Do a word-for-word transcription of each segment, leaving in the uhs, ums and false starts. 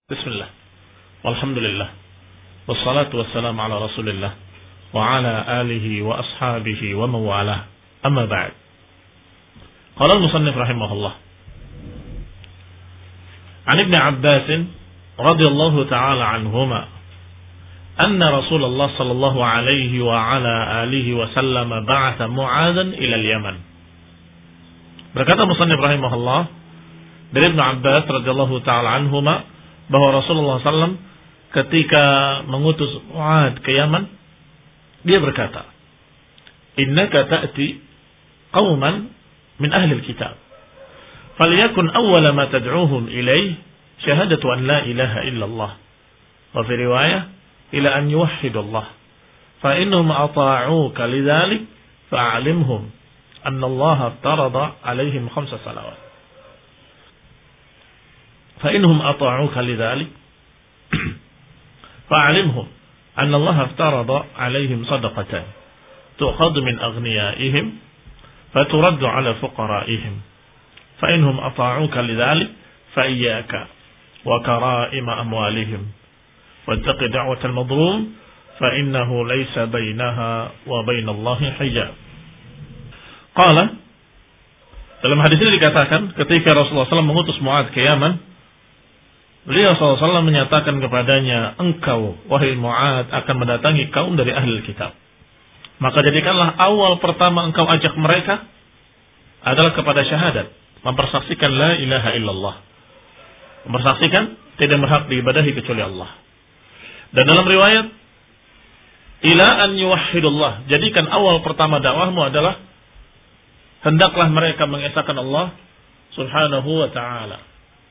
Bismillah. Walhamdulillah. Wassalatu wassalamu ala Rasulillah wa ala alihi wa ashabihi wa mawalah. Amma ba'd. Qala al-musannif rahimahullah. An Ibn Abbas radhiyallahu ta'ala anhuma anna Rasulullah sallallahu alaihi wa ala alihi wa sallam ba'atha Mu'adzan ila al-Yaman. Berkata musannif rahimahullah dari Ibn Abbas radhiyallahu ta'ala anhuma bahwa Rasulullah sallallahu alaihi wasallam ketika mengutus Mu'adz ke Yaman, dia berkata, "Innaka ta'ti qauman min ahli al-kitab, falyakun awwala ma tad'uuhum ilayhi syahadatu an la ilaha illallah, wa fi riwayah ila an yuwahhidu Allah, fa innahum ata'uuka lidzalik fa'alimhum anna Allah aftarada alaihim khamsa salawat." فإنهم أطاعوك لذلك فأعلمهم أن الله افترض عليهم صدقة تؤخذ من أغنيائهم فترد على فقرائهم فإنهم أطاعوك لذلك فإياك وكرائم أموالهم واتق دعوة المظلوم فإنه ليس بينها وبين الله حجاب. قال, dalam hadis ini dikatakan ketika Rasulullah shallallahu alaihi wasallam mengutus Mu'adz ke Yaman, beliau shallallahu alaihi wasallam menyatakan kepadanya, engkau wahai Mu'adz akan mendatangi kaum dari ahli kitab. Maka jadikanlah awal pertama engkau ajak mereka adalah kepada syahadat, mempersaksikan la ilaha illallah, mempersaksikan tidak berhak diibadahi kecuali Allah. Dan dalam riwayat ila an yuwahhidullah, jadikan awal pertama dakwahmu adalah hendaklah mereka mengesahkan Allah subhanahu wa ta'ala.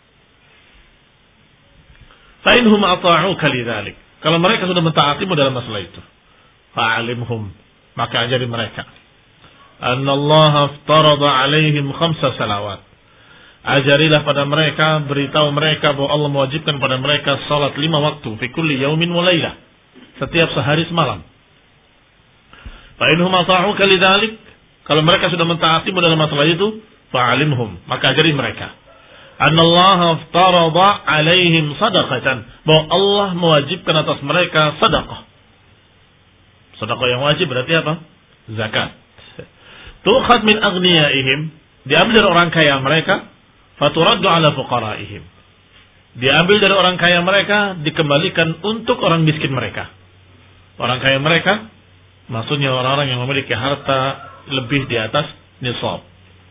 Fa'inhum ata'uka lidzalik, kalau mereka sudah mentaatimu dalam masalah itu, fa'alimhum, maka ajari mereka, annallaha aftarada alaihim khamsa salawat, ajarilah pada mereka, beritahu mereka bahwa Allah mewajibkan pada mereka salat lima waktu, fi kulli yaumin wa lailah, setiap sehari semalam. Fa'inhum ata'uka lidzalik, kalau mereka sudah mentaatimu dalam masalah itu, fa'alimhum, maka ajari mereka, annallaha aftarada alaihim sadaqatan, bahwa Allah mewajibkan atas mereka sedekah. Sedekah yang wajib berarti apa? Zakat. Tu'khad min aghniyaihim, diambil dari orang kaya mereka, faturaddu ala fuqaraihim, diambil dari orang kaya mereka, dikembalikan untuk orang miskin mereka. Orang kaya mereka maksudnya orang-orang yang memiliki harta lebih di atas nisab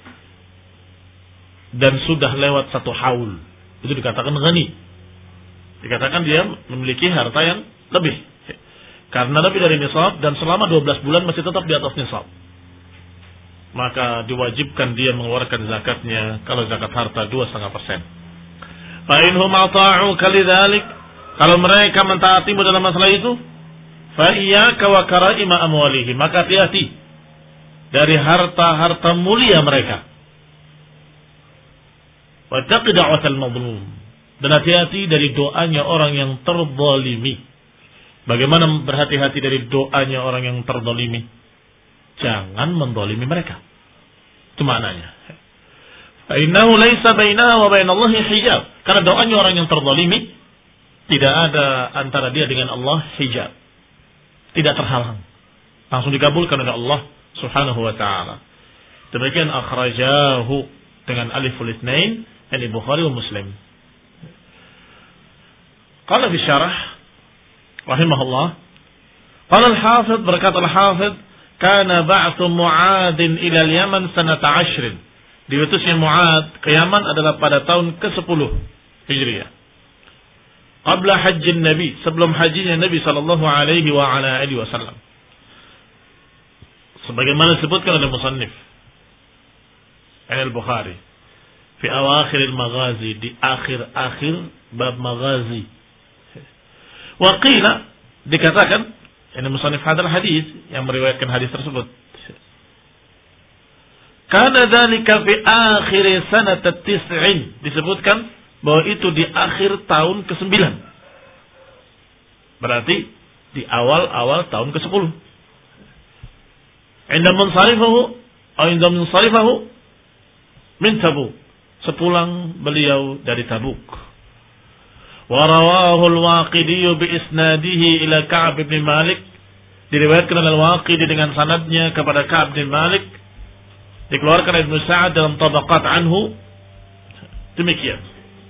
dan sudah lewat satu haul, itu dikatakan ghani, dikatakan dia memiliki harta yang lebih karena lebih dari nisab dan selama dua belas bulan masih tetap di atas nisab, maka diwajibkan dia mengeluarkan zakatnya, kalau zakat harta dua koma lima persen. Fa inhum ata'uka lidzalik, kalau mereka mentaatimu dalam masalah itu, fa iyyaka wa karaima amwalihim, maka hati-hati dari harta-harta mulia mereka. Wattaqi da'watal mazlum, dan hati-hati dari doanya orang yang terzalimi. Bagaimana berhati-hati dari doanya orang yang terzalimi? Jangan menzalimi mereka. Itu maknanya. Fa innahu laisa bainahu wa bainallahi hijab, karena doanya orang yang terzalimi tidak ada antara dia dengan Allah hijab, tidak terhalang, langsung dikabulkan oleh Allah subhanahu wa ta'ala. Demikian akhrajahu dengan aliful itsnain, yani Bukhari wa Muslim. Qala fi syarah rahimahullah, qala al-Hafidz, berkata al-Hafidz, kana ba'tsu Mu'adzin ila al-Yaman sanata ashrin, diutusnya Mu'adz ke Yaman adalah pada tahun kesepuluh Hijriah, qabla hajjin Nabi, sebelum hajinya Nabi sallallahu alaihi wa ala alihi wasallam, sebagaimana disebutkan oleh musannif Al-Bukhari fi awakhir al-maghazi, di akhir-akhir bab maghazi. Wa qila, dikatakan, ini musannif hadal hadis yang meriwayatkan hadis tersebut, kana dzalika fi akhir sanat at-tis'in, disebutkan bahwa itu di akhir tahun kesembilan, berarti di awal-awal tahun kesepuluh. Inda munsarifahu atau inda munsarifahu min Tabuk, sepulang beliau dari Tabuk. Wa rawahu al-Waqidi bi isnadihi ila Ka'b bin Malik. Diriwayatkan oleh Al-Waqidi dengan sanadnya kepada Ka'b bin Malik. Dikeluarkan Ibnu Sa'ad dalam Tabaqat anhu. Demikian.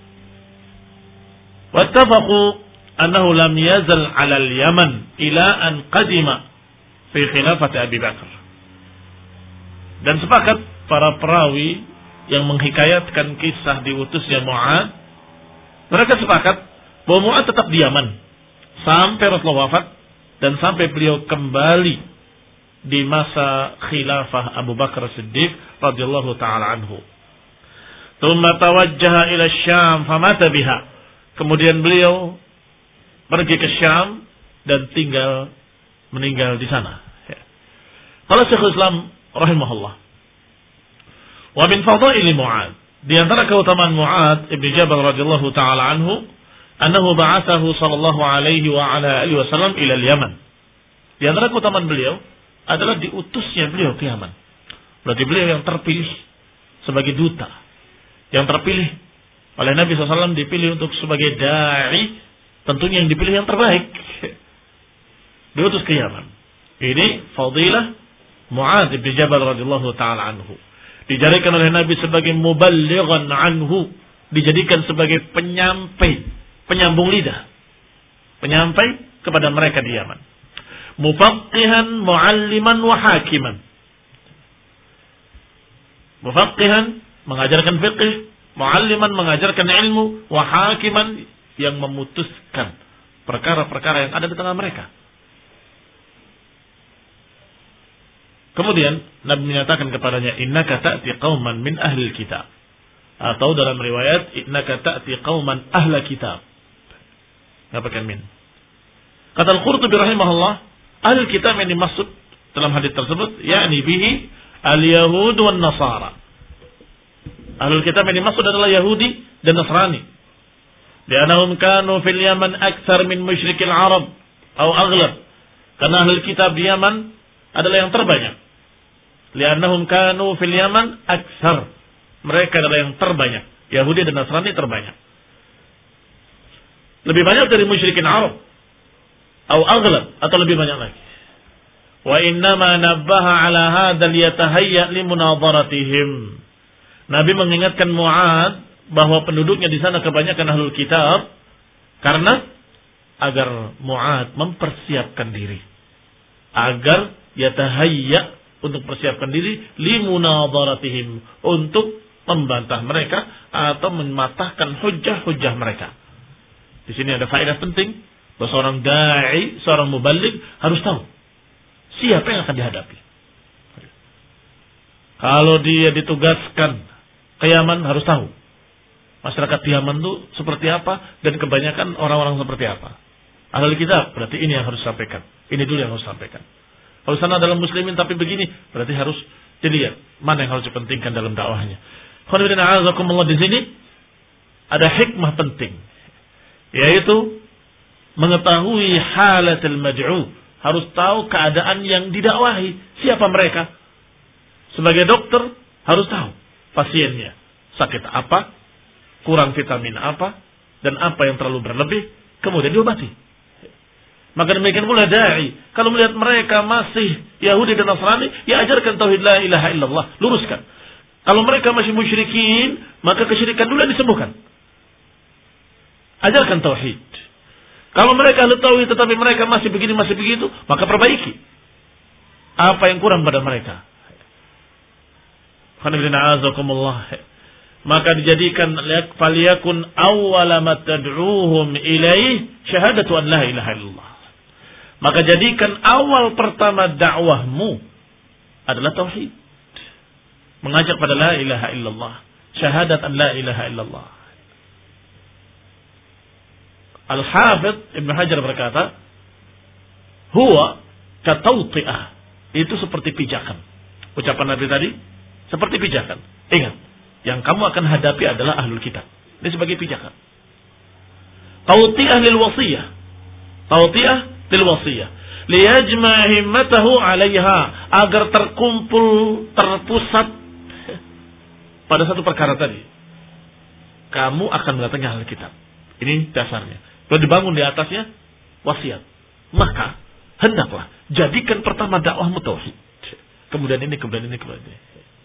Wattafaqu annahu lam yazal 'ala al-Yaman ila an qadima fi khilafati Abi Bakar. Dan sepakat para perawi yang menghikayatkan kisah diutusnya Mu'ad, mereka sepakat bahwa Mu'ad tetap di Yaman sampai Rasulullah wafat dan sampai beliau kembali di masa khilafah Abu Bakar Siddiq radhiyallahu taala anhu. Tsumma tawajjaha ila Syam famata biha. Kemudian beliau pergi ke Syam dan tinggal meninggal di sana. Qala Syekhul Islam rahimahullah. Wa min fadaili Mu'ad, di antara keutamaan Mu'ad ibn Jabal radhiyallahu taala anhu, annahu ba'athahu sallallahu alaihi wa ala alihi wasallam ila al-Yaman. Di antara keutamaan beliau adalah diutusnya beliau ke Yaman. Berarti beliau yang terpilih sebagai duta, yang terpilih oleh Nabi shallallahu alaihi wasallam, dipilih untuk sebagai da'i, tentunya yang dipilih yang terbaik, diutus ke Yaman. Ini fadilah Mu'ad bin Jabal radhiyallahu taala anhu. Dijadikan oleh Nabi sebagai muballighan anhu, dijadikan sebagai penyampai, penyambung lidah, penyampai kepada mereka di Yaman. Mufaqihan, mualliman, wa hakiman. Mufaqihan, mengajarkan fiqh, mualliman, mengajarkan ilmu, wa hakiman, yang memutuskan perkara-perkara yang ada di tengah mereka. Kemudian Nabi menyatakan kepadanya, innaka ta'ti qauman min ahli kitab. Atau dalam riwayat, innaka ta'ti qauman ahla kitab. Ngapakan min. Kata Al-Qurtubi rahimahullah, ahli kitab yang dimaksud dalam hadis tersebut, yakni bihi al-Yahud wan Nasara. Ahli kitab yang dimaksud adalah Yahudi dan Nasrani. Li'annahum kanu fil Yaman aktsar min musyrikil Arab atau aghlab. Karena ahli kitab di Yaman adalah yang terbanyak. Li'annahum kanu fil Yaman aktsar. Mereka adalah yang terbanyak. Yahudi dan Nasrani terbanyak. Lebih banyak dari musyrikin Arab. Atau aghlab, atau lebih banyak lagi. Wa innama nabbaha ala hadzal yatahayya li munadharatihim. Nabi mengingatkan Mu'ad bahwa penduduknya di sana kebanyakan ahlul kitab karena agar Mu'ad mempersiapkan diri. Agar yatahayya, untuk persiapkan diri, limunadharatihim, untuk membantah mereka atau mematahkan hujah-hujah mereka. Di sini ada faedah penting bahwa seorang dai, seorang muballigh harus tahu siapa yang akan dihadapi. Kalau dia ditugaskan ke Yaman, harus tahu masyarakat di Yaman itu seperti apa dan kebanyakan orang-orang seperti apa. Ahli kitab, berarti ini yang harus disampaikan. Ini dulu yang harus disampaikan. Kalau sana dalam muslimin tapi begini, berarti harus dilihat mana yang harus dipentingkan dalam dakwahnya. Khonibina azakumullah, di sini ada hikmah penting, yaitu mengetahui halatul mad'u, harus tahu keadaan yang didakwahi, siapa mereka. Sebagai dokter harus tahu pasiennya sakit apa, kurang vitamin apa, dan apa yang terlalu berlebih, kemudian diobati. Maka demikian pula da'i, kalau melihat mereka masih Yahudi dan Nasrani, ya ajarkan tauhid la ilaha illallah, luruskan. Kalau mereka masih musyrikin, maka kesyirikan dulu yang disembuhkan. Ajarkan tauhid. Kalau mereka ahli tauhid tetapi mereka masih begini, masih begitu, maka perbaiki apa yang kurang pada mereka. Maka dijadikan faliyakun awwala ma tad'uuhum ilaih syahadatu an la ilaha illallah. Maka jadikan awal pertama dakwahmu adalah tauhid. Mengajak pada la ilaha illallah, syahadat an la ilaha illallah. Al-Hafidh Ibn Hajar berkata, huwa katawti'ah, itu seperti pijakan. Ucapan Nabi tadi seperti pijakan. Ingat, yang kamu akan hadapi adalah ahlul kitab. Ini sebagai pijakan. Tawti'ah lil wasiyah. Tawti'ah lil wasiyah. Liyajma' himmatahu 'alaiha, agar terkumpul, terpusat pada satu perkara tadi. Kamu akan mendatangi ahlul kitab. Ini dasarnya. Kalau dibangun di atasnya wasiat, maka hendaklah jadikan pertama dakwahmu tauhid. Kemudian ini, kemudian ini, kemudian ini.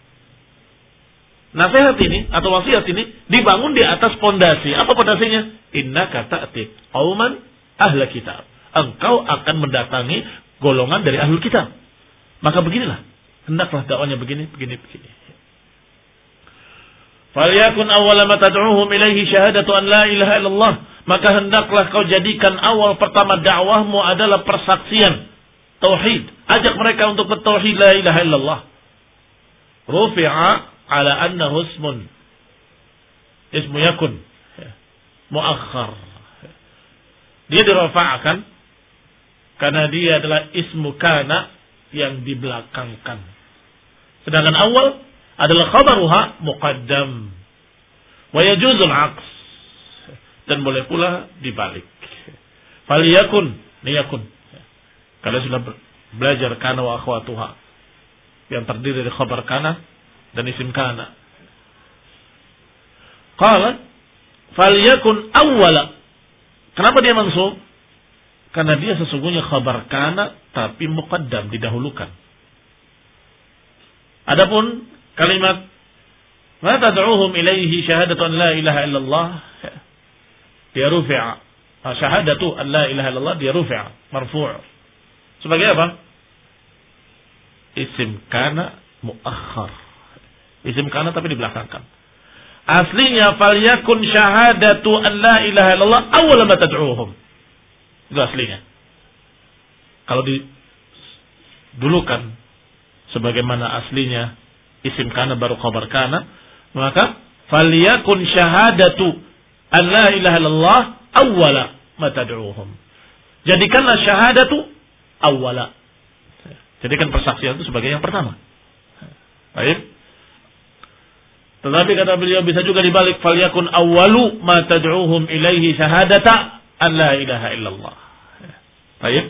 Nasihat ini atau wasiat ini dibangun di atas pondasi. Apa pondasinya? Innaka ta'ti qauman ahla kitab. Engkau akan mendatangi golongan dari ahlul kitab. Maka beginilah. Hendaklah dakwanya begini, begini, begini. Falyakun awwala ma tad'uuhum ilaihi syahadatu an la ilaha illallah. Maka hendaklah kau jadikan awal pertama dakwahmu adalah persaksian tauhid. Ajak mereka untuk bertauhid la ilaha illallah. Rufi'a ala annahu ismun ismu yakun muakhar, dia dirafa'kan karena dia adalah ismu kana yang dibelakangkan, sedangkan awal adalah khabaruha muqaddam, wa yajuzul aqs, dan boleh pula dibalik. Faliyakun liyakun, kalian sudah belajar kana wa akhwatuha yang terdiri dari khabar kana dan isim kana. Qala falyakun awwala. Kenapa dia mansub? Karena dia sesungguhnya khabar kana tapi muqaddam, didahulukan. Adapun kalimat ma tad'uuhum ilaihi syahadatu an la ilaha illallah, dia rufi'a. Syahadatu an la ilaha illallah dia rufi'a, marfu'. Sebagai apa? Isim kana muakhar. Isim kana tapi dibelakangkan. Aslinya falyakun syahadatu an la ilaha illallah awwal ma tad'uuhum. Itu aslinya. Kalau didulukan sebagaimana aslinya isim kana baru khabar kana, maka falyakun syahadatu an la ilaha illallah awwal ma tad'uuhum. Jadikanlah syahadatu awwala. Jadikan persaksian itu sebagai yang pertama. Baik. Tetapi kata beliau bisa juga dibalik, falyakun awwalu ma tad'uuhum ilaihi syahadata an la ilaha illallah. Baik.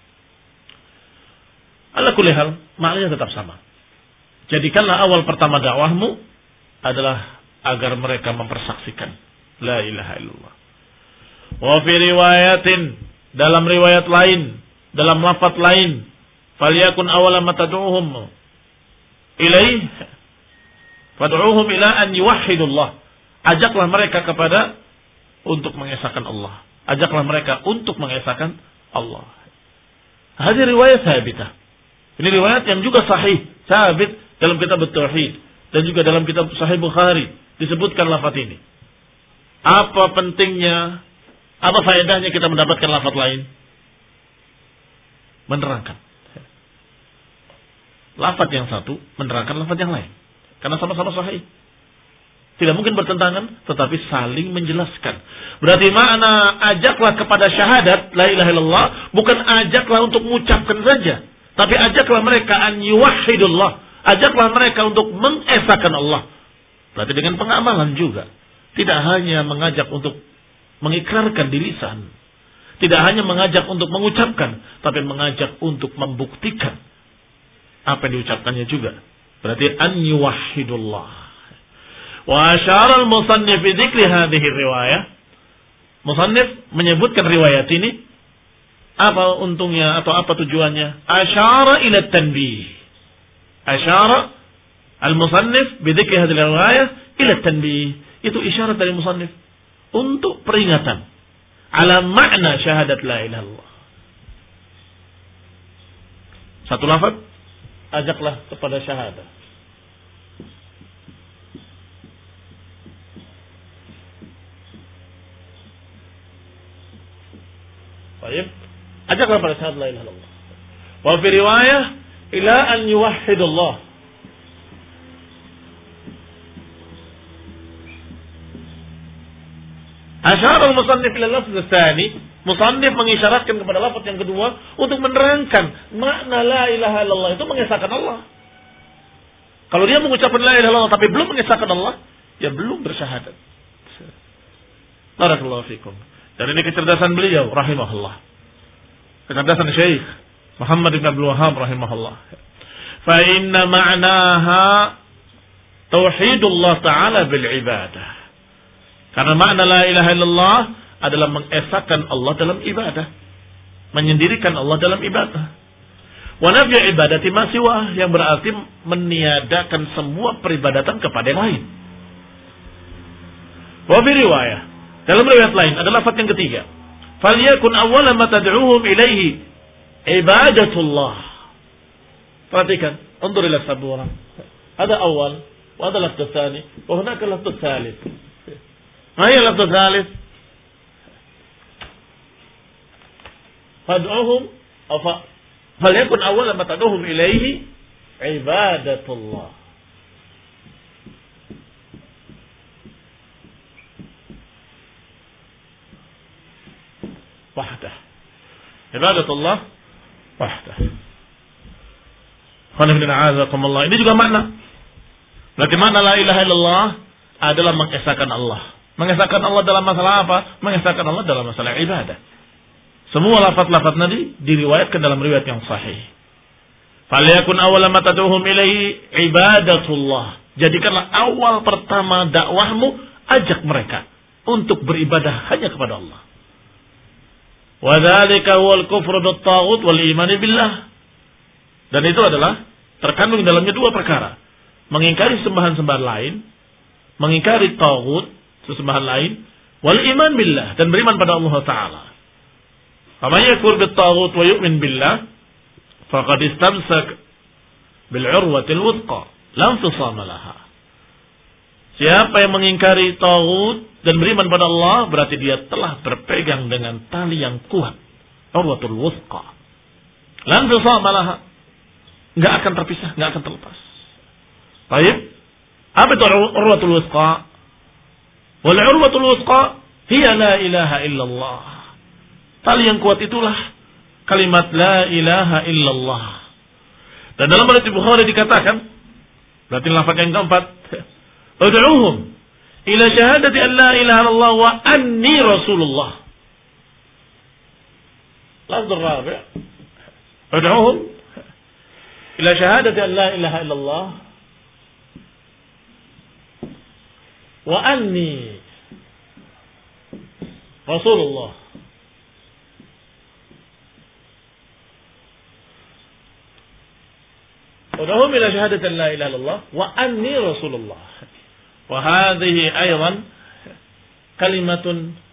Ala kulli hal, maknanya tetap sama. Jadikanlah awal pertama dakwahmu adalah agar mereka mempersaksikan la ilaha illallah. Wa fi riwayatin, dalam riwayat lain, dalam lafaz lain, falyakun awwala ma tad'uuhum ilaihi fad'uuhum ila an yuwahhidullah. Ajaklah mereka kepada untuk mengesahkan Allah. Ajaklah mereka untuk mengesahkan Allah. Hadis riwayat sabitah. Ini riwayat yang juga sahih, sabit dalam kitab At-Tauhid dan juga dalam kitab Sahih Bukhari disebutkan lafaz ini. Apa pentingnya, apa faedahnya kita mendapatkan lafaz lain? Menerangkan. Lafaz yang satu menerangkan lafaz yang lain. Karena sama-sama sahih. Tidak mungkin bertentangan, tetapi saling menjelaskan. Berarti makna ajaklah kepada syahadat, la ilaha illallah, bukan ajaklah untuk mengucapkan saja. Tapi ajaklah mereka an yuwahhidullah. Ajaklah mereka untuk mengesahkan Allah. Berarti dengan pengamalan juga. Tidak hanya mengajak untuk mengikrarkan di lisan. Tidak hanya mengajak untuk mengucapkan, tapi mengajak untuk membuktikan apa yang diucapkannya juga. Berarti an yuwahhidullah. Wa asyara al-musannif bi dzikri hadhihi riwayah. Musannif menyebutkan riwayat ini, apa untungnya atau apa tujuannya? Asyara ila tanbih. Asyara al-musannif bi dzikri hadhihi riwayah ila tanbih. Itu isyarat dari musannif untuk peringatan ala makna syahadat la ilaha illallah. Satu lafaz, ajaklah kepada syahadat. Baik, ajaklah kepada syahadat la ilaha illallah. Wa fi riwayah ila an yuwahhidullah. Asyara al-musannif ila lafz tsani, musannif mengisyaratkan kepada lafaz yang kedua untuk menerangkan makna la ilaha illallah itu mengesahkan Allah. Kalau dia mengucapkan la ilaha illallah tapi belum mengesahkan Allah, ya belum bersyahadat. Barakallahu fikum. Dan ini kecerdasan beliau rahimahullah. Kecerdasan Syekh Muhammad bin Abdul Wahhab rahimahullah. Fa inna ma'naha tauhidullah ta'ala bil ibadah. Karena makna la ilaha illallah adalah mengesahkan Allah dalam ibadah. Menyendirikan Allah dalam ibadah. Wa nafyu ibadati ma siwa, yang berarti meniadakan semua peribadatan kepada yang lain. Wa fi riwayah, dalam riwayat lain adalah lafaz yang ketiga. Falyakun awwala ma tad'uhum ilaihi ibadatullah. Perhatikan, undur ila sabura. Ada awal, wa ada lafaz tsani, wa hunaka lafaz tsalits. Ma hiya lafaz tsalits? Fad'uhum afa falyakun awwala ma tad'uhum ilaihi ibadatullah. Wahdah. Ibadatullah wahdah. Ini juga makna. Berarti makna la ilaha illallah adalah mengesahkan Allah. Mengesahkan Allah dalam masalah apa? Mengesahkan Allah dalam masalah ibadah. Semua lafaz-lafaz Nabi diriwayatkan dalam riwayat yang sahih. Falyakun awwala ma tad'uhum ilaihi ibadatullah. Jadikanlah awal pertama dakwahmu, ajak mereka untuk beribadah hanya kepada Allah. Wa dzalika huwal kufru bit-taghut wal iman billah. Dan itu adalah terkandung dalamnya dua perkara. Mengingkari sembahan-sembahan lain, mengingkari taghut, sesembahan lain, wal iman billah, dan beriman pada Allah Ta'ala. Faman yakfur bit-taghut wa yu'min billah faqad istamsak bil 'urwatil wuthqa la infisama laha. Siapa yang mengingkari taghut dan beriman pada Allah, berarti dia telah berpegang dengan tali yang kuat, urwatul wuthqa. La infisama laha. Enggak akan terpisah, enggak akan terlepas. Baik. Apa itu urwatul wuthqa? Wal 'urwatul wuthqa hiya la ilaha illallah. Tali yang kuat itulah kalimat la ilaha illallah. Dan dalam hadits Bukhari dikatakan, berarti lafaz yang keempat, ud'uhum ila syahadati an la ilaha illallah wa anni rasulullah. Lafaz rabi', ud'uhum ila syahadati an la ilaha illallah wa anni rasulullah. ودعوهم إلى شهادة لا إله إلا الله وأني رسول الله. وهذه أيضا كلمة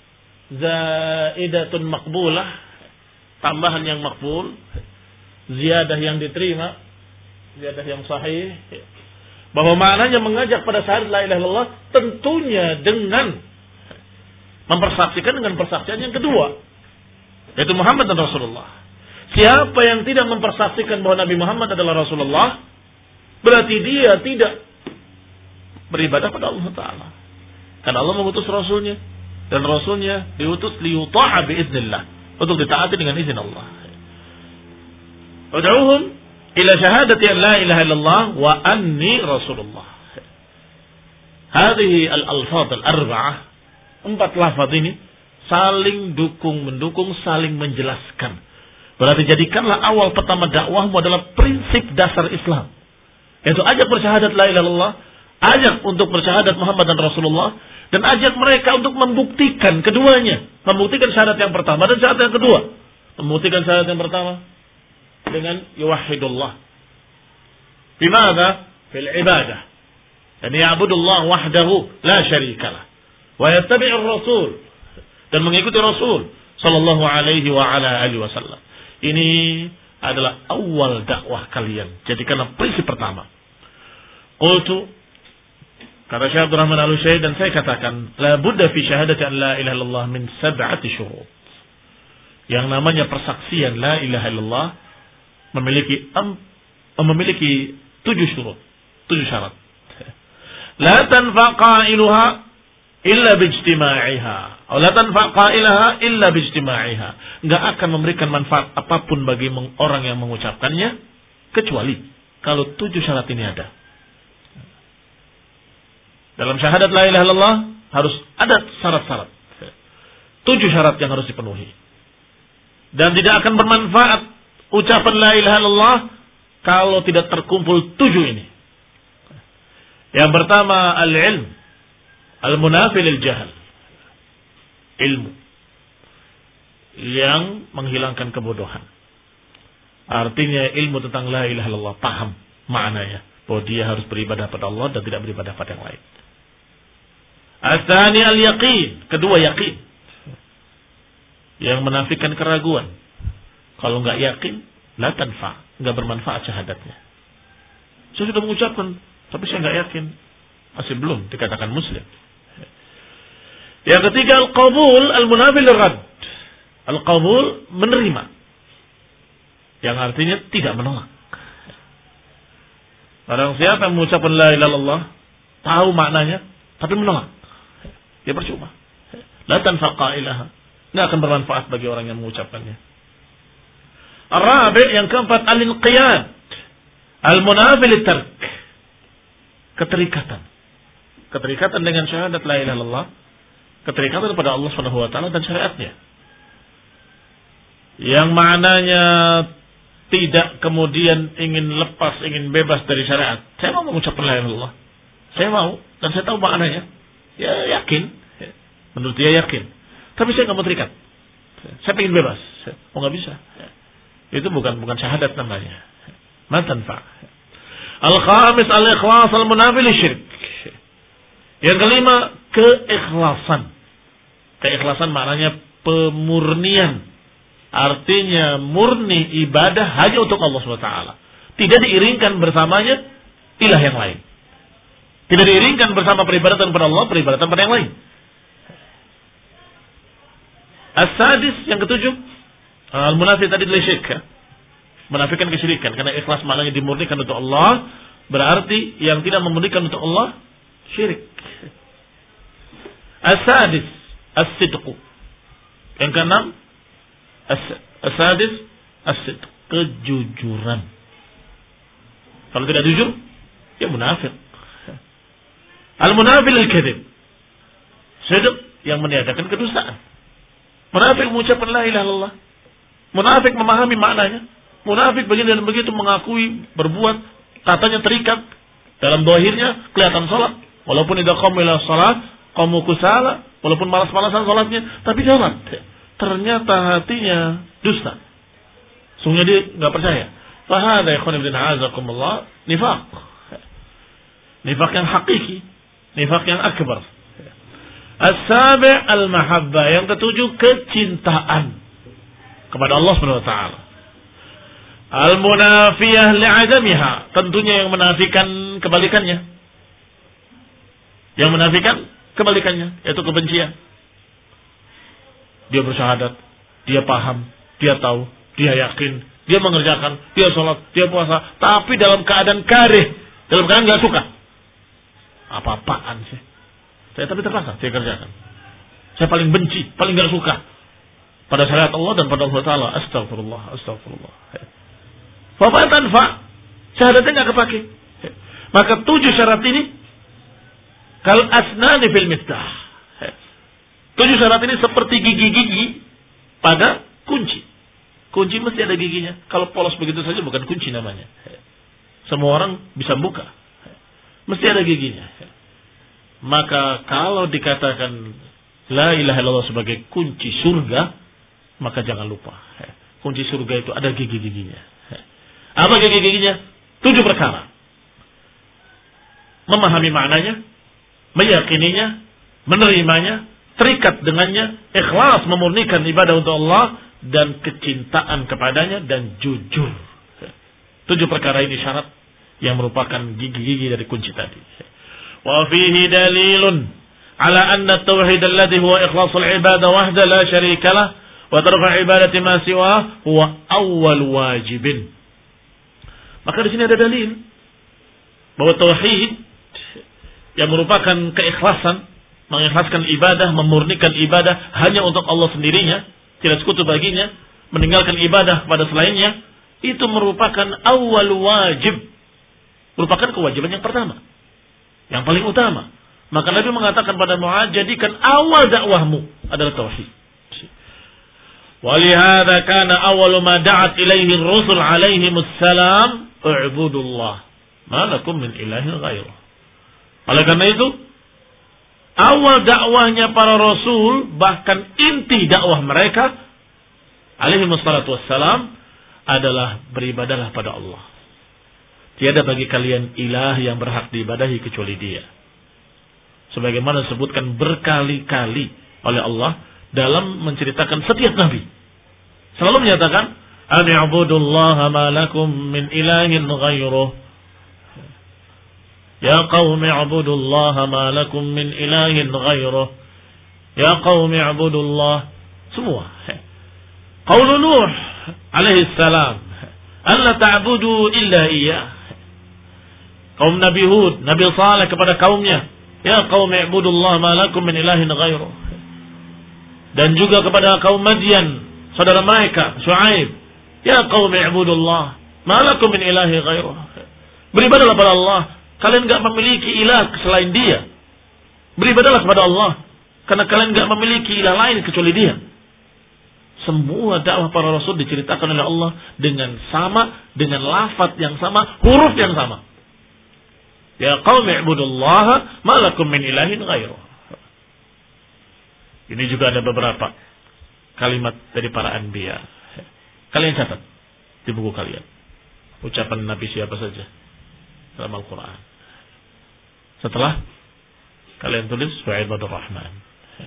زائدة مقبولة, tambahan yang makbul, ziyadah yang diterima, ziyadah yang sahih, bahwa maknanya mengajak pada syahadat la ilaha illallah tentunya dengan mempersaksikan dengan persaksian yang kedua, yaitu Muhammad dan Rasulullah. Siapa yang tidak mempersaksikan bahwa Nabi Muhammad adalah Rasulullah, berarti dia tidak beribadah pada Allah Ta'ala. Karena Allah mengutus Rasulnya, dan Rasulnya diutus liyuta'a biiznillah, untuk ditaati dengan izin Allah. Ud'uhum ila syahadati an la ilaha illallah wa anni Rasulullah. Hadhihi al-alfaz al-arba'ah, empat lafaz ini saling dukung mendukung, saling menjelaskan. Berarti jadikanlah awal pertama dakwahmu adalah prinsip dasar Islam. Yaitu ajak bersyahadat la ilaha illallah, ajak untuk bersyahadat Muhammad dan Rasulullah, dan ajak mereka untuk membuktikan keduanya. Membuktikan syahadat yang pertama dan syahadat yang kedua. Membuktikan syahadat yang pertama dengan yuwahhidullah. Bimana? Fil ibadah. Dan ya'budullah wahdahu la syarikalah. Wa yattabi'ur rasul. Dan mengikuti Rasul sallallahu alaihi wa ala alihi wasallam. Ini adalah awal dakwah kalian. Jadikanlah prinsip pertama. Qultu, kata Syekh Abdul Rahman Al-Utsaimin, dan saya katakan, la budda fi syahadati an la ilaha illallah min sab'ati syurut. Yang namanya persaksian la ilaha illallah memiliki um, memiliki tujuh syurut, tujuh syarat. La tanfa qailuha illa bijtima'iha. La tanfa qailaha illa bijtima'iha. Enggak akan memberikan manfaat apapun bagi orang yang mengucapkannya kecuali kalau tujuh syarat ini ada. Dalam syahadat la ilaha illallah harus ada syarat-syarat. Tujuh syarat yang harus dipenuhi. Dan tidak akan bermanfaat ucapan la ilaha illallah kalau tidak terkumpul tujuh ini. Yang pertama al-ilm, al-munafi lil jahl. Ilmu yang menghilangkan kebodohan. Artinya ilmu tentang la ilaha illallah, paham maknanya, bahwa dia harus beribadah pada Allah dan tidak beribadah pada yang lain. Asani al-yaqin, kedua yakin, yang menafikan keraguan. Kalau enggak yakin, la tanfa, enggak bermanfaat syahadatnya. Saya sudah mengucapkan, tapi saya enggak yakin, masih belum dikatakan muslim. Yang ketiga al-qabul, al-munafi lirad. Al-qabul, menerima, yang artinya tidak menolak. Orang siapa yang mengucapkan la ilaha illallah, tahu maknanya, tapi menolak, dia percuma. La tanfa qailaha, tidak akan bermanfaat bagi orang yang mengucapkannya. Ar-rabi', yang keempat, al-inqiyad, al-munafi litark, keterikatan. Keterikatan dengan syahadat la ilaha illallah, keterikatan kepada Allah Subhanahu wa taala dan syariatnya. Yang maknanya tidak kemudian ingin lepas, ingin bebas dari syariat. Saya mau mengucapkan la ilaha illallah, saya mau, dan saya tahu maknanya. Ya yakin, menurut dia yakin. Tapi saya nggak mau terikat. Saya ingin bebas. Oh nggak bisa. Itu bukan bukan syahadat namanya. Ma tanfa. Al-khamis al-ikhlas al-munafi lisyirk. Yang kelima, keikhlasan. Keikhlasan maknanya pemurnian. Artinya murni ibadah hanya untuk Allah subhanahu wa taala. Tidak diiringkan bersamanya ilah yang lain. Tidak diiringkan bersama peribadatan kepada Allah, peribadatan pada yang lain. As-sadis, yang ketujuh, al-munafi tadi adalah syirik, ya? Menafikan kesyirikan, karena ikhlas maknanya dimurnikan untuk Allah, berarti yang tidak memurnikan untuk Allah syirik. As-sadis, as-sidqu. Yang keenam, as-sadis, as-sidq, kejujuran. Kalau tidak jujur, ya munafik. Al-munafil al-kadhib, sidq yang meniadakan kedustaan. Munafik mengucapkan la ilaha illallah, munafik memahami maknanya, munafik begini dan begitu, mengakui, berbuat, katanya terikat, dalam zahirnya kelihatan salat, walaupun idza qamu ila salat qamu kusala, walaupun malas-malasan salatnya, tapi salat. Ternyata hatinya dusta. Sungguhnya dia enggak percaya. Fa hadza ikhwan ibn a'azakumullah nifaq. Nifaq yang hakiki, nifaq yang akbar. As-sabi' al-mahabbah, yang ketujuh kecintaan kepada Allah Subhanahu wa taala. Al-munafiyah li'adamiha, tentunya yang menafikan kebalikannya. Yang menafikan kebalikannya, yaitu kebencian. Dia bersyahadat, dia paham, dia tahu, dia yakin, dia mengerjakan, dia sholat, dia puasa, tapi dalam keadaan karih, dalam keadaan enggak suka. Apa-apaan sih? Saya tapi terpaksa saya kerjakan. Saya paling benci, paling enggak suka pada syariat Allah dan pada Allah Taala. Astagfirullah, astagfirullah. Bapak tanfa, syahadatnya enggak kepake. Maka tujuh syarat ini kal asnani fil miftah. Tujuh syarat ini seperti gigi-gigi pada kunci. Kunci mesti ada giginya. Kalau polos begitu saja bukan kunci namanya. Semua orang bisa buka. Mesti ada giginya. Maka kalau dikatakan la ilaha illallah sebagai kunci surga, maka jangan lupa. Kunci surga itu ada gigi-giginya. Apa gigi-giginya? Tujuh perkara. Memahami maknanya, meyakininya, menerimanya, terikat dengannya, ikhlas memurnikan ibadah untuk Allah, dan kecintaan kepadanya, dan jujur. Tujuh perkara ini syarat yang merupakan gigi-gigi dari kunci tadi. Wa fihi dalilun ala anna at-tauhid alladhi huwa ikhlasul ibadah wahda la syarika lah wa tarku ibadati ma siwa huwa awwal wajibin. Maka di sini ada dalil bahwa tauhid yang merupakan keikhlasan, mengikhlaskan ibadah, memurnikan ibadah hanya untuk Allah sendirinya, tidak sekutu baginya, meninggalkan ibadah pada selainnya, itu merupakan awal wajib, merupakan kewajiban yang pertama, yang paling utama. Maka Nabi mengatakan pada Mu'adz, jadikan awal dakwahmu adalah tauhid. Walihada kana awwalu ma da'at ilaihi ar-rusul alaihimus salam u'budullah ma lakum min ilahin ghairuh. Oleh karena itu, awal dakwahnya para rasul, bahkan inti dakwah mereka alaihi wassalatu wassalam adalah beribadahlah pada Allah. Tiada bagi kalian ilah yang berhak diibadahi kecuali Dia. Sebagaimana disebutkan berkali-kali oleh Allah dalam menceritakan setiap nabi. Selalu menyatakan, "A'budullaha ma lakum min ilahin ghairuh." Ya qaumi a'budullaha ma lakum min ilahin ghairuh. Ya qaumi a'budullah. Semua. Qaulu Nuh alaihi salam, "Alla ta'budu illa iyyah." Kaum Nabi Hud, Nabi Saleh kepada kaumnya, "Ya qaumi a'budullaha ma lakum min ilahin ghairuh." Dan juga kepada kaum Madian, saudara mereka, Syuaib, "Ya qaumi a'budullah ma lakum min ilahin ghairuh." Beribadahlah kepada Allah. Kalian enggak memiliki ilah selain Dia. Beribadahlah kepada Allah karena kalian enggak memiliki ilah lain kecuali Dia. Semua dakwah para rasul diceritakan oleh Allah dengan sama, dengan lafaz yang sama, huruf yang sama. Ya qaumi ibudullaha ma lakum min ilahin ghairuh. Ini juga ada beberapa kalimat dari para anbiya. Kalian catat di buku kalian. Ucapan Nabi siapa saja dalam Al-Quran. Setelah kalian tulis wa ibadur rahman.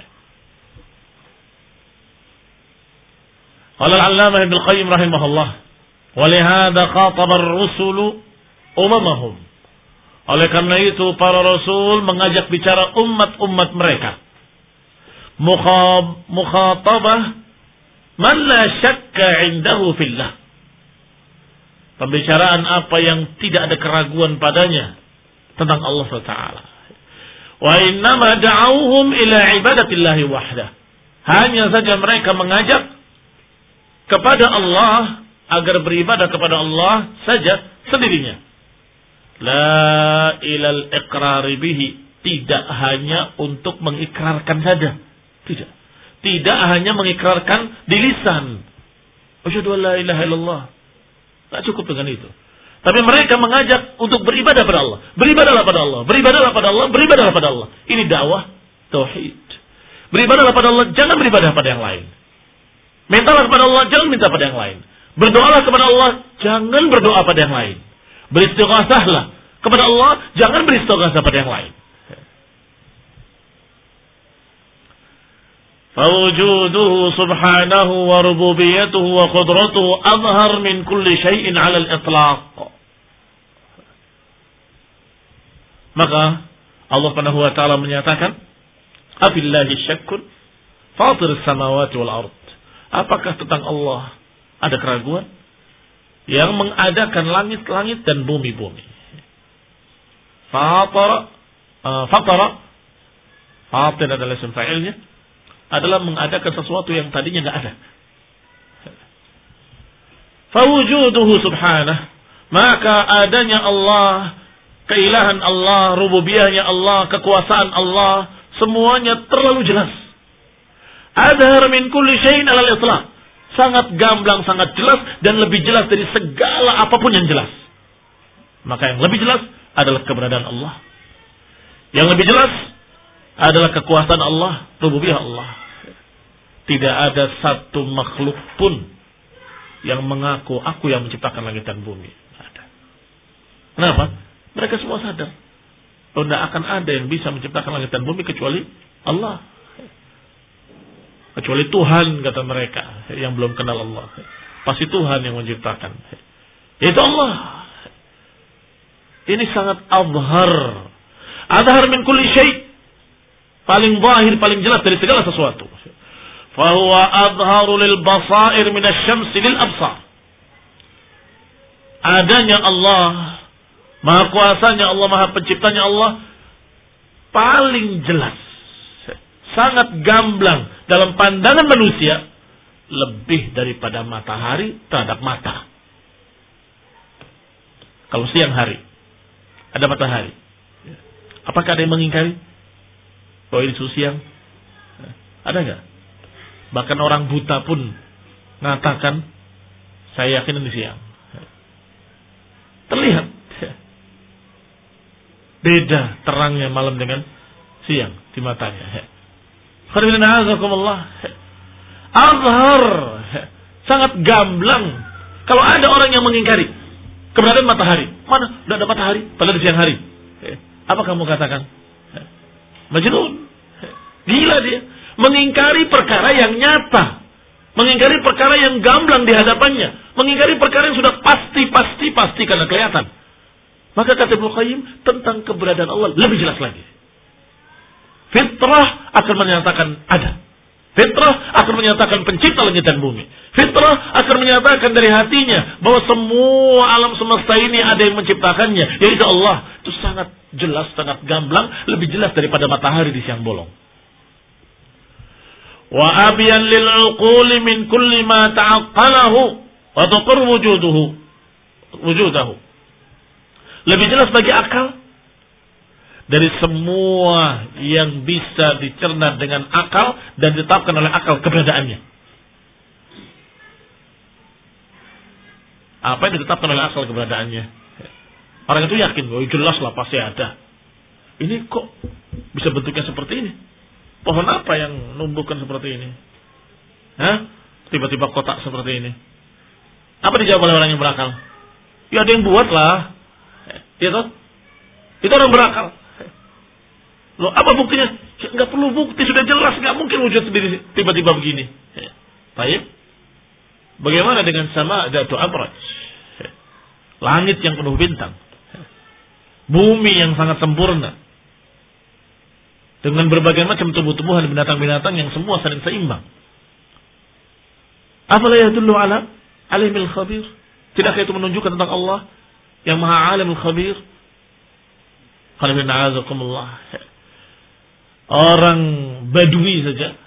Qala al-allamah Ibnu Qayyim rahimahullah, wa lihada khataba ar-rusulu umamahum. Oleh karena itu para rasul mengajak bicara umat-umat mereka. Mukhab mukhatabah man la syakka 'indahu fillah. Pembicaraan apa yang tidak ada keraguan padanya tentang Allah subhanahu wa taala. Wa innama da'awhum ila ibadatillahi wahdah. Hanya saja mereka mengajak kepada Allah agar beribadah kepada Allah saja sendirinya. La ilal iqrari bihi, tidak hanya untuk mengikrarkan saja. Tidak. Tidak hanya mengikrarkan di lisan. Asyhadu an la ilaha illallah. Tak cukup dengan itu. Tapi mereka mengajak untuk beribadah pada Allah. Beribadahlah pada Allah. Beribadahlah pada Allah. Beribadahlah pada Allah. Ini dakwah tauhid. Beribadahlah pada Allah. Jangan beribadah pada yang lain. Mintalah kepada Allah. Jangan minta pada yang lain. Berdoalah kepada Allah. Jangan berdoa pada yang lain. Beristighasahlah kepada Allah. Jangan beristighasah pada yang lain. فوجوده سبحانه وربوبيته وقدرته أظهر من كل شيء على الإطلاق. Maka Allah Subhanahu wa taala menyatakan, "Abillahi syakkun fatir samawati wal ard." Apakah tentang Allah ada keraguan yang mengadakan langit-langit dan bumi-bumi? Fatara uh, fatara fatir adalah isim fa'ilnya, adalah mengadakan sesuatu yang tadinya enggak ada. Fawujuduhu subhanahu, maka adanya Allah, keilahan Allah, rububiyahnya Allah, kekuasaan Allah, semuanya terlalu jelas. Adhar min kulli syai'in alal itlaq. Sangat gamblang, sangat jelas dan lebih jelas dari segala apapun yang jelas. Maka yang lebih jelas adalah keberadaan Allah. Yang lebih jelas adalah kekuasaan Allah, rububiyah Allah. Tidak ada satu makhluk pun yang mengaku aku yang menciptakan langit dan bumi. Ada. Kenapa? Mereka semua sadar bahwa tidak akan ada yang bisa menciptakan langit dan bumi kecuali Allah. Kecuali Tuhan, kata mereka yang belum kenal Allah. Pasti Tuhan yang menciptakan. Itu Allah. Ini sangat azhar. Azhar min kulli syai'. Paling zahir, paling jelas dari segala sesuatu. Fahuwa adharu lil basair minas syamsi lil absar. Adanya Allah, maha kuasanya Allah, maha penciptanya Allah, paling jelas, sangat gamblang dalam pandangan manusia, lebih daripada matahari terhadap mata. Kalau siang hari ada matahari, apakah ada yang mengingkari bahwa ini siang? Ada nggak? Bahkan orang buta pun mengatakan, saya yakin ini siang. Terlihat beda terangnya malam dengan siang di matanya. Azhar, sangat gamblang. Kalau ada orang yang mengingkari keberadaan matahari, mana tidak ada matahari pada siang hari, apa kamu katakan? Majnun, gila dia. Mengingkari perkara yang nyata, mengingkari perkara yang gamblang di hadapannya, mengingkari perkara yang sudah pasti, pasti, pasti karena kelihatan. Maka kata Ibnu Qayyim tentang keberadaan Allah lebih jelas lagi. Fitrah akan menyatakan ada. Fitrah akan menyatakan pencipta langit dan bumi. Fitrah akan menyatakan dari hatinya bahwa semua alam semesta ini ada yang menciptakannya, yaitu Allah. Itu sangat jelas, sangat gamblang, lebih jelas daripada matahari di siang bolong. Wa abyan lil uquli min kulli ma ta'aqqalahu wa taqur wujuduhu wujudahu. Lebih jelas bagi akal dari semua yang bisa dicerna dengan akal dan ditetapkan oleh akal keberadaannya. Apa yang ditetapkan oleh akal keberadaannya? Orang itu yakin, oh jelas lah pasti ada. Ini kok bisa bentuknya seperti ini? Pohon apa yang numbuhkan seperti ini? Hah? Tiba-tiba kotak seperti ini. Apa dijawab oleh orang yang berakal? Ya ada yang buat lah. Ya toh? Itu orang berakal. Loh, apa buktinya? Enggak perlu bukti, sudah jelas, enggak mungkin wujud sendiri tiba-tiba begini. Baik. Bagaimana dengan sama Datu Abraj? Langit yang penuh bintang. Bumi yang sangat sempurna. Dengan berbagai macam tumbuh-tumbuhan, binatang-binatang yang semua saling seimbang. Afala yadullu ala alimil khabir? Tidakkah itu menunjukkan tentang Allah yang Maha Alimul Khabir? Alhamdulillah. Orang Badui saja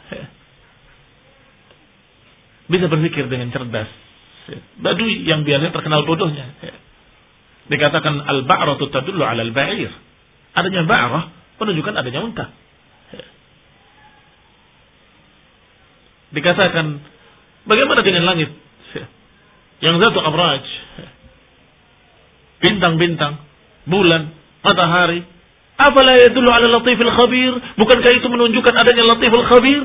bisa berpikir dengan cerdas. Badui yang biasanya terkenal bodohnya. Dikatakan al-ba'ratu tadullu 'ala al-ba'ir. Adanya ba'rah menunjukkan adanya unta. Dikatakan bagaimana dengan langit yang Zatu Abraj, bintang-bintang, bulan, matahari. Afala yadullu 'ala latifil khabir? Bukankah itu menunjukkan adanya latiful khabir?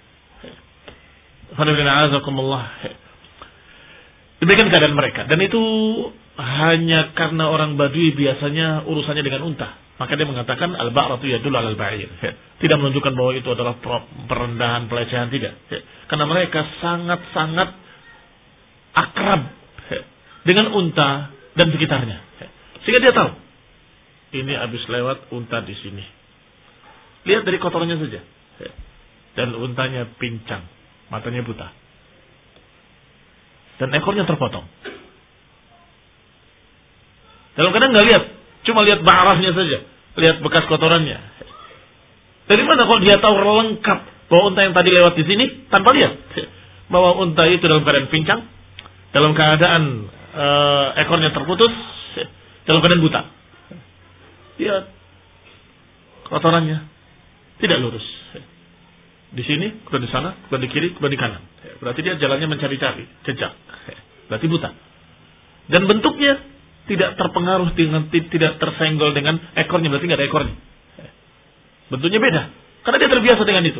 Demikian keadaan mereka. Dan itu hanya karena orang Badui biasanya urusannya dengan unta. Maka dia mengatakan al-ba'ratu yadullu 'ala al-ba'ir. Tidak menunjukkan bahwa itu adalah perendahan, pelecehan, tidak. Karena mereka sangat-sangat akrab dengan unta dan sekitarnya. Sehingga dia tahu ini habis lewat unta di sini. Lihat dari kotorannya saja. Dan untanya pincang, matanya buta. Dan ekornya terpotong. Dalam kadang nggak lihat, cuma lihat ba'rahnya saja, lihat bekas kotorannya. Dari mana kok dia tahu lengkap bahwa unta yang tadi lewat di sini tanpa lihat bahwa unta itu dalam keadaan pincang, dalam keadaan uh, ekornya terputus, dalam keadaan buta. Lihat kotorannya tidak lurus. Di sini, kemudian di sana, kemudian di kiri, kemudian di kanan. Berarti dia jalannya mencari-cari jejak. Berarti buta. Dan bentuknya tidak terpengaruh dengan, tidak tersenggol dengan ekornya, berarti nggak ada ekornya. Bentuknya beda, karena dia terbiasa dengan itu.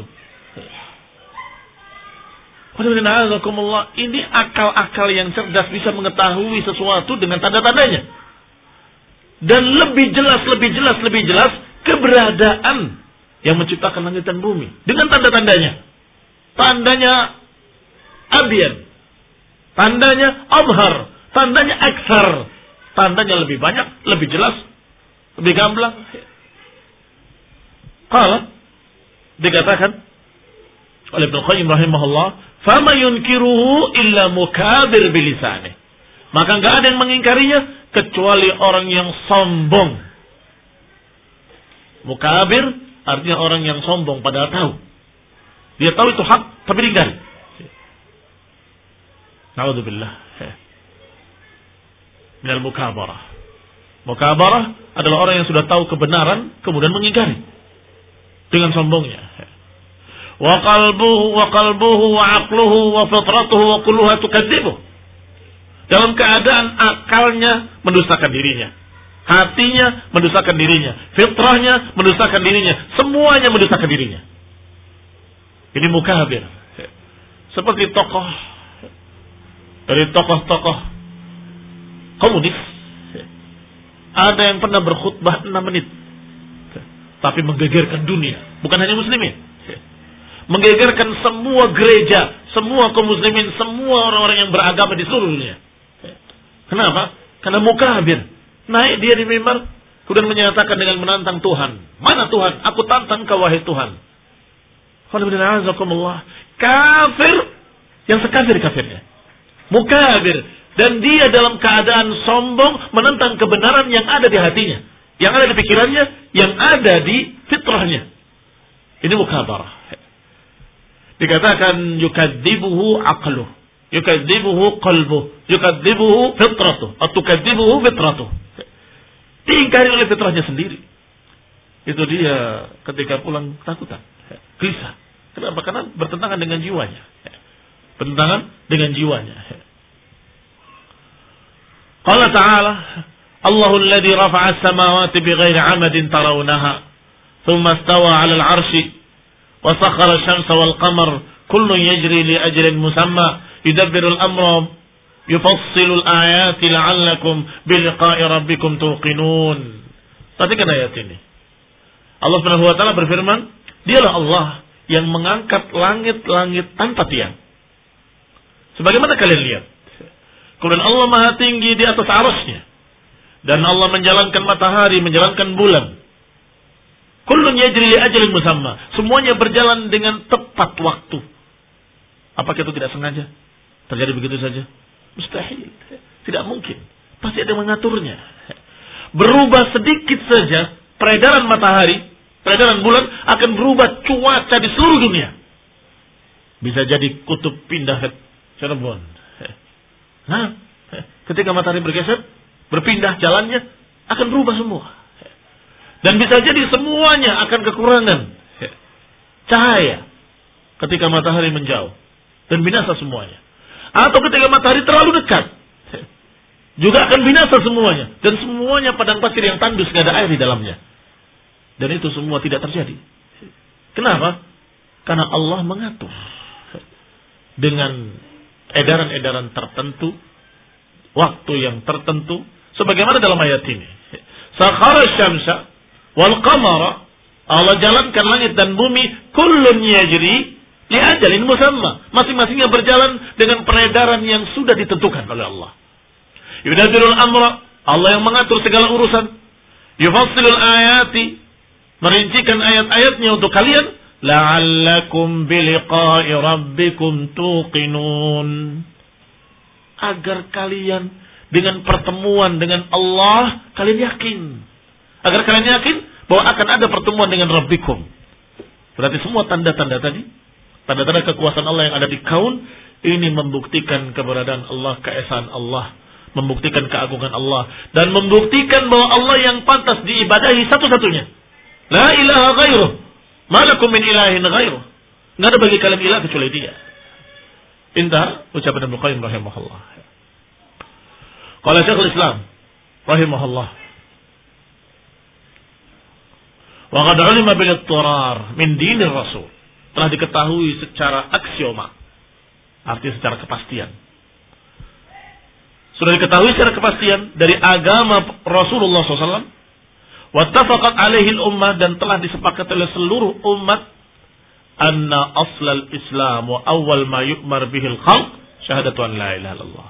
Ini akal-akal yang cerdas bisa mengetahui sesuatu dengan tanda-tandanya. Dan lebih jelas, lebih jelas, lebih jelas keberadaan yang menciptakan langit dan bumi dengan tanda-tandanya. Tandanya abyan, tandanya abhar, tandanya aksar, tandanya lebih banyak, lebih jelas, lebih gamblang. Qala, dikatakan oleh Ibnu Qayyim rahimahullah, fama yunkiruhu illa mukabir bilisanih. Maka enggak ada yang mengingkarinya kecuali orang yang sombong. Mukabir artinya orang yang sombong padahal tahu. Dia tahu itu hak tapi diingkari. Na'udzubillah. Minal mukabarah. Mukabarah adalah orang yang sudah tahu kebenaran kemudian mengingkari dengan sombongnya. Wa qalbuhu wa qalbuhu wa aqluhu wa fitratuhu wa kulluha tukadzibuh. Dalam keadaan akalnya mendustakan dirinya, hatinya mendustakan dirinya, fitrahnya mendustakan dirinya, semuanya mendustakan dirinya. Ini mukabir. Seperti tokoh dari tokoh-tokoh komunis. Ada yang pernah berkhutbah enam menit. Tapi menggegerkan dunia. Bukan hanya muslimin. Menggegerkan semua gereja, semua kaum muslimin, semua orang-orang yang beragama di seluruh dunia. Kenapa? Karena mukabir. Naik dia di mimbar, kemudian menyatakan dengan menantang Tuhan. Mana Tuhan? Aku tantang kau wahai Tuhan. Kafir yang sekafir-kafirnya. Mukabir. Dan dia dalam keadaan sombong menentang kebenaran yang ada di hatinya. Yang ada di pikirannya, yang ada di fitrahnya. Ini mukabarah. Dikatakan yukadzibuhu aqluh, yukadzibuhu qalbuh, yukadzibuhu fitratuh, atau tukadzibuhu fitratuh. Diingkari oleh fitrahnya sendiri. Itu dia ketika pulang takutan, gelisah. Kenapa? Karena bertentangan dengan jiwanya. Bertentangan dengan jiwanya. Qala ta'ala, Allahul ladzi rafa'a as-samawati bighairi 'amadin tarawnaha, thumma istawa 'alal 'arsy, wa sakhkhara asy-syamsa wal qamar, kullun yajri li ajalin musamma, yudabbiru al-amra, yufassilu al-ayati la'allakum bi liqa'i rabbikum tuqinun. Perhatikan ayat ini. Allah Subhanahu wa taala berfirman, Dialah Allah yang mengangkat langit-langit tanpa tiang. Sebagaimana kalian lihat. Kemudian Allah Maha Tinggi di atas arasy-Nya. Dan Allah menjalankan matahari, menjalankan bulan. Kullun yajri li ajalin musamma. Semuanya berjalan dengan tepat waktu. Apakah itu tidak sengaja? Terjadi begitu saja? Mustahil. Tidak mungkin. Pasti ada yang mengaturnya. Berubah sedikit saja peredaran matahari, peredaran bulan akan berubah cuaca di seluruh dunia. Bisa jadi kutub pindah ke Cirebon. Nah, ketika matahari bergeser, berpindah jalannya, akan berubah semua. Dan bisa jadi semuanya akan kekurangan cahaya ketika matahari menjauh. Dan binasa semuanya. Atau ketika matahari terlalu dekat, juga akan binasa semuanya. Dan semuanya padang pasir yang tandus, tidak ada air di dalamnya. Dan itu semua tidak terjadi. Kenapa? Karena Allah mengatur. Dengan edaran-edaran tertentu, waktu yang tertentu, sebagaimana dalam ayat ini. Sakhara syamsa wal qamara, Allah jalankan langit dan bumi, kullun yajri li ajalin musamma, masing-masingnya berjalan dengan peredaran yang sudah ditentukan oleh Allah. Yudabbirul amra, Allah yang mengatur segala urusan. Yufassilul ayati, merincikan ayat-ayatnya untuk kalian. La'allakum biliqa'i rabbikum tuqinun, agar kalian dengan pertemuan dengan Allah kalian yakin. Agar kalian yakin bahwa akan ada pertemuan dengan Rabbikum. Berarti semua tanda-tanda tadi, tanda-tanda kekuasaan Allah yang ada di kaun, ini membuktikan keberadaan Allah, keesaan Allah, membuktikan keagungan Allah, dan membuktikan bahwa Allah yang pantas diibadahi satu-satunya. La ilaha ghairuh. Malakum min ilahin ghairuh. Enggak ada bagi kalian ilah kecuali Dia. Intah ucapan Ibnu Qayyim rahimahullah. Qala Syekhul Islam rahimahullah. Wa qad 'ulima bil ittirar min dinir Rasul. Telah diketahui secara aksioma. Artinya secara kepastian. Sudah diketahui secara kepastian dari agama Rasulullah shallallahu alaihi wasallam. Wattafaqat alaihi al-ummah, dan telah disepakati oleh seluruh umat, anna aslal Islam wa awwal ma yu'mar bihil khalq syahadatu an la ilaha illallah.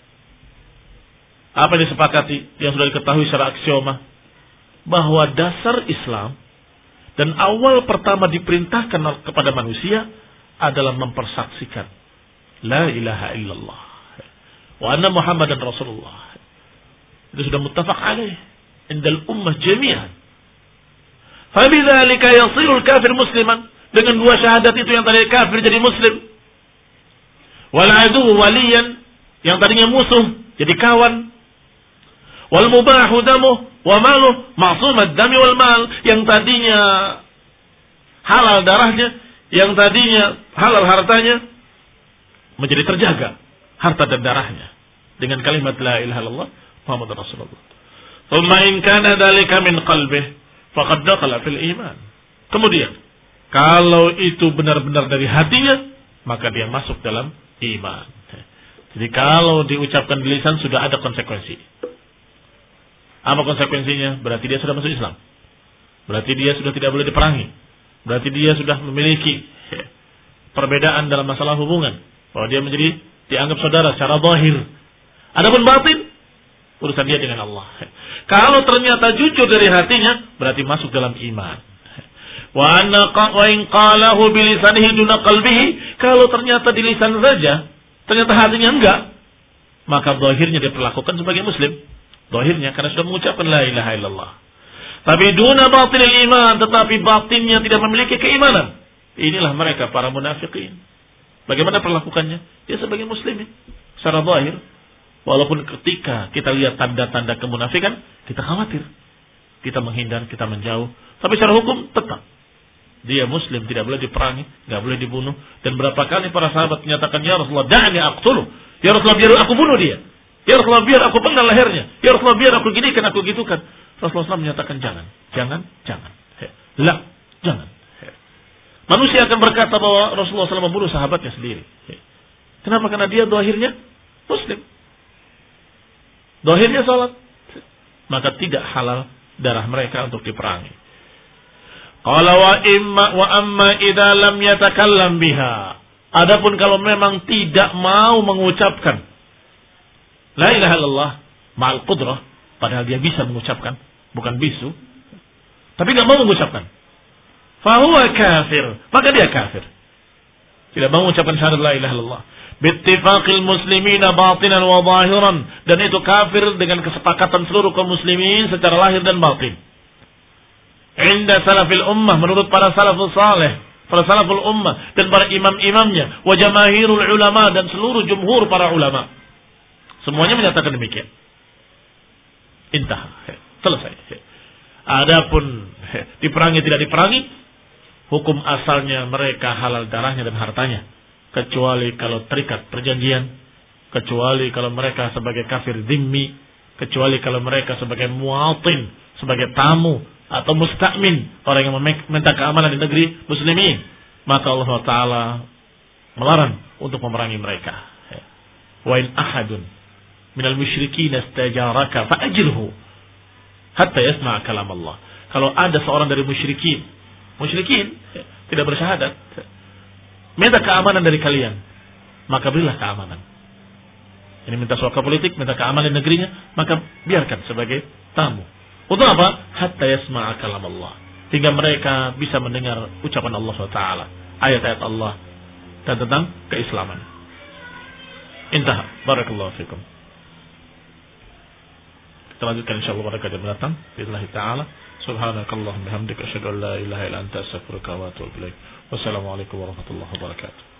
Apa yang disepakati yang sudah diketahui secara aksioma, bahwa dasar Islam dan awal pertama diperintahkan kepada manusia adalah mempersaksikan la ilaha illallah wa anna Muhammadan Rasulullah. Itu sudah muttafaq alaih indal ummah jami'an. Fabidzalika yasirul kafir musliman, dengan dua syahadat itu yang tadi kafir jadi muslim. Wal adu waliyan, yang tadinya musuh jadi kawan. Wal mubahu damuh wa maluh ma'sumad dami wal mal, yang tadinya halal darahnya, yang tadinya halal hartanya, menjadi terjaga harta dan darahnya dengan kalimat la ilaha illallah Muhammadur Rasulullah. Thumma in kana dzalika min qalbihi faqad dakhala fil iman. Kemudian, kalau itu benar-benar dari hatinya, maka dia masuk dalam iman. Jadi kalau diucapkan di lisan sudah ada konsekuensi. Apa konsekuensinya? Berarti dia sudah masuk Islam. Berarti dia sudah tidak boleh diperangi. Berarti dia sudah memiliki perbedaan dalam masalah hubungan. Bahwa dia menjadi dianggap saudara secara zahir. Adapun batin, urusan dia dengan Allah. Kalau ternyata jujur dari hatinya, berarti masuk dalam iman. Wa anna wa in qalahu bi lisanihi duna qalbihi, kalau ternyata di lisan saja, ternyata hatinya enggak, maka zahirnya dia perlakukan sebagai muslim. Zahirnya karena sudah mengucapkan la ilaha illallah. Tapi duna batinil iman, tetapi batinnya tidak memiliki keimanan. Inilah mereka para munafikin. Bagaimana perlakukannya? Dia sebagai muslim secara zahir. Walaupun ketika kita lihat tanda-tanda kemunafikan, kita khawatir. Kita menghindar, kita menjauh. Tapi secara hukum tetap. Dia muslim, tidak boleh diperangi, tidak boleh dibunuh. Dan berapa kali para sahabat menyatakan, ya Rasulullah, da'ani aqtuluh. Ya Rasulullah, biar aku bunuh dia. Ya Rasulullah, biar aku penggal lehernya. Ya Rasulullah, biar aku ginikan, aku gitukan. Rasulullah shallallahu alaihi wasallam menyatakan, jangan. Jangan, jangan. La, jangan. Manusia akan berkata bahwa Rasulullah shallallahu alaihi wasallam membunuh sahabatnya sendiri. Kenapa? Karena dia zahirnya muslim. Zahirnya salat. Maka tidak halal darah mereka untuk diperangi. Qala wa imma wa amma idza lam yatakallam biha. Adapun kalau memang tidak mau mengucapkan la ilaha illallah ma'al qudrah, padahal dia bisa mengucapkan, bukan bisu, tapi enggak mau mengucapkan, fa huwa kafir, maka dia kafir. Tidak mau mengucapkan syahadat la ilaha illallah. Bittifaqil muslimina batinan wa zahiran, dan itu kafir dengan kesepakatan seluruh kaum muslimin secara lahir dan batin. Inda salafil ummah, menurut para salafus saleh, para salaful ummah dan para imam-imamnya, wa jamaahirul ulama, dan seluruh jumhur para ulama. Semuanya menyatakan demikian. Intah, selesai. Adapun diperangi tidak diperangi, hukum asalnya mereka halal darahnya dan hartanya, kecuali kalau terikat perjanjian, kecuali kalau mereka sebagai kafir dhimmi, kecuali kalau mereka sebagai muatin, sebagai tamu atau musta'min, orang yang meminta keamanan di negeri muslimin, maka Allah Ta'ala melarang untuk memerangi mereka. Wa in ahadun minal musyrikin istajaraka fa'ajirhu hatta yasma' kalam Allah. Kalau ada seorang dari musyrikin, musyrikin tidak bersyahadat, minta keamanan dari kalian, maka berilah keamanan. Ini minta suaka politik, minta keamanan di negerinya, maka biarkan sebagai tamu. Untuk apa? Hatta yasma'a kalam Allah. Hingga mereka bisa mendengar ucapan Allah subhanahu wa taala, ayat-ayat Allah, dan tentang keislaman. Intah. Barakallahu fikum. Kita lanjutkan insyaallah pada kajian mendatang. Billahi ta'ala. Subhanakallahumma bihamdika asyhadu an la ilaha illa anta astaghfiruka wa atubu ilaik. Wassalamualaikum warahmatullahi wabarakatuh.